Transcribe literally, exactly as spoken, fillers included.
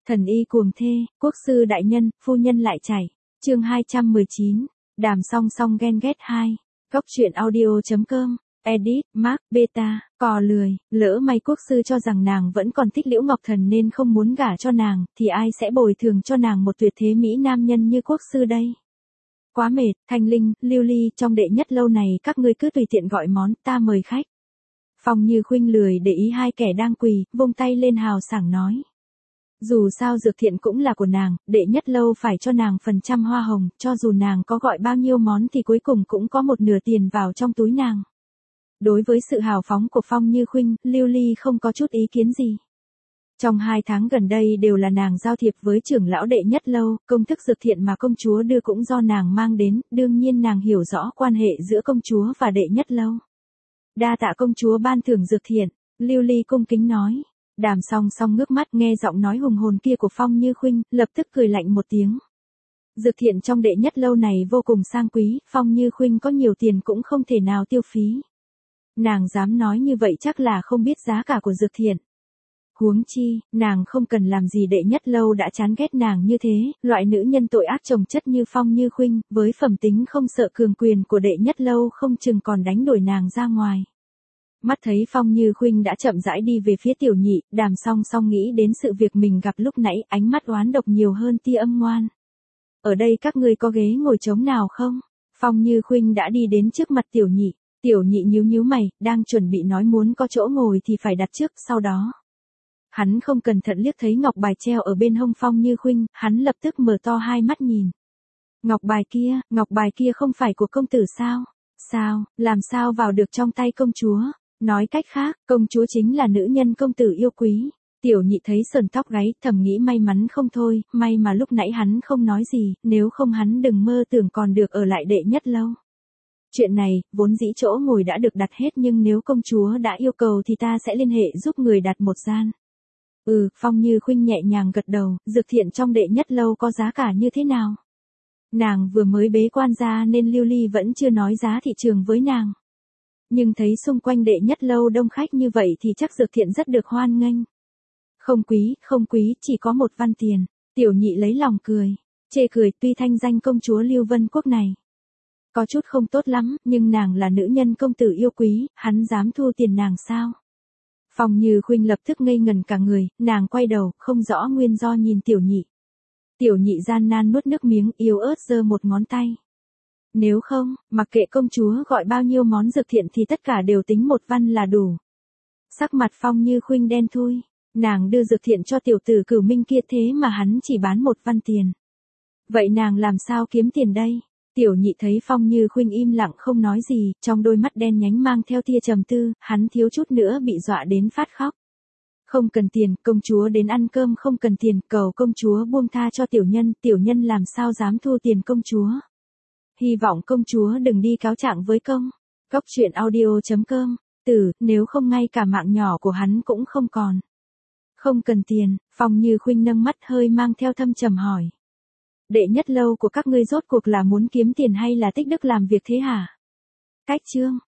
Thần y cuồng thê, quốc sư đại nhân, phu nhân lại chảy. Chương hai trăm mười chín, đàm song song ghen ghét hai. Góc truyện audio chấm com. Edit, Mark, Beta, cò lười, lỡ may quốc sư cho rằng nàng vẫn còn thích Liễu Ngọc Thần nên không muốn gả cho nàng, thì ai sẽ bồi thường cho nàng một tuyệt thế mỹ nam nhân như quốc sư đây? Quá mệt, Thanh Linh, Lưu Ly, trong đệ nhất lâu này các ngươi cứ tùy tiện gọi món, ta mời khách. Phong Như Khuynh lười để ý hai kẻ đang quỳ, vung tay lên hào sảng nói. Dù sao dược thiện cũng là của nàng, đệ nhất lâu phải cho nàng phần trăm hoa hồng, cho dù nàng có gọi bao nhiêu món thì cuối cùng cũng có một nửa tiền vào trong túi nàng. Đối với sự hào phóng của Phong Như Khuynh, Lưu Ly không có chút ý kiến gì. Trong hai tháng gần đây đều là nàng giao thiệp với trưởng lão đệ nhất lâu, công thức dược thiện mà công chúa đưa cũng do nàng mang đến, đương nhiên nàng hiểu rõ quan hệ giữa công chúa và đệ nhất lâu. Đa tạ công chúa ban thưởng dược thiện, Lưu Ly cung kính nói. Đàm song song ngước mắt nghe giọng nói hùng hồn kia của Phong Như Khuynh, lập tức cười lạnh một tiếng. Dược thiện trong đệ nhất lâu này vô cùng sang quý, Phong Như Khuynh có nhiều tiền cũng không thể nào tiêu phí. Nàng dám nói như vậy chắc là không biết giá cả của dược thiện. Huống chi, nàng không cần làm gì đệ nhất lâu đã chán ghét nàng như thế, loại nữ nhân tội ác chồng chất như Phong Như Khuynh, với phẩm tính không sợ cường quyền của đệ nhất lâu không chừng còn đánh đuổi nàng ra ngoài. Mắt thấy Phong Như Khuynh đã chậm rãi đi về phía tiểu nhị, đàm song song nghĩ đến sự việc mình gặp lúc nãy, ánh mắt oán độc nhiều hơn tia âm ngoan. Ở đây các ngươi có ghế ngồi trống nào không? Phong Như Khuynh đã đi đến trước mặt tiểu nhị, tiểu nhị nhíu nhíu mày, đang chuẩn bị nói muốn có chỗ ngồi thì phải đặt trước, sau đó. Hắn không cẩn thận liếc thấy ngọc bài treo ở bên hông Phong Như Khuynh, hắn lập tức mở to hai mắt nhìn. Ngọc bài kia, ngọc bài kia không phải của công tử sao? Sao, làm sao vào được trong tay công chúa? Nói cách khác, công chúa chính là nữ nhân công tử yêu quý. Tiểu nhị thấy sờn tóc gáy, thầm nghĩ may mắn không thôi, may mà lúc nãy hắn không nói gì, nếu không hắn đừng mơ tưởng còn được ở lại đệ nhất lâu. Chuyện này, vốn dĩ chỗ ngồi đã được đặt hết nhưng nếu công chúa đã yêu cầu thì ta sẽ liên hệ giúp người đặt một gian. Ừ, Phong Như Khuynh nhẹ nhàng gật đầu, dược thiện trong đệ nhất lâu có giá cả như thế nào? Nàng vừa mới bế quan ra nên Lưu Ly vẫn chưa nói giá thị trường với nàng. Nhưng thấy xung quanh đệ nhất lâu đông khách như vậy thì chắc dược thiện rất được hoan nghênh. Không quý, không quý, chỉ có một văn tiền. Tiểu nhị lấy lòng cười, chê cười tuy thanh danh công chúa Lưu Vân Quốc này có chút không tốt lắm, nhưng nàng là nữ nhân công tử yêu quý, hắn dám thu tiền nàng sao? Phong Như Khuynh lập tức ngây ngần cả người, nàng quay đầu, không rõ nguyên do nhìn tiểu nhị. Tiểu nhị gian nan nuốt nước miếng, yếu ớt giơ một ngón tay. Nếu không, mặc kệ công chúa gọi bao nhiêu món dược thiện thì tất cả đều tính một văn là đủ. Sắc mặt Phong Như Khuynh đen thui, nàng đưa dược thiện cho tiểu tử Cửu Minh kia thế mà hắn chỉ bán một văn tiền. Vậy nàng làm sao kiếm tiền đây? Tiểu nhị thấy Phong Như Khuynh im lặng không nói gì, trong đôi mắt đen nhánh mang theo tia trầm tư, hắn thiếu chút nữa bị dọa đến phát khóc. Không cần tiền, công chúa đến ăn cơm không cần tiền, cầu công chúa buông tha cho tiểu nhân, tiểu nhân làm sao dám thu tiền công chúa. Hy vọng công chúa đừng đi cáo trạng với công. Góc truyện audio chấm com, tử, nếu không ngay cả mạng nhỏ của hắn cũng không còn. Không cần tiền, Phong Như Khuynh nâng mắt hơi mang theo thâm trầm hỏi. Đệ nhất lâu của các ngươi rốt cuộc là muốn kiếm tiền hay là tích đức làm việc thế hả? Cách chương,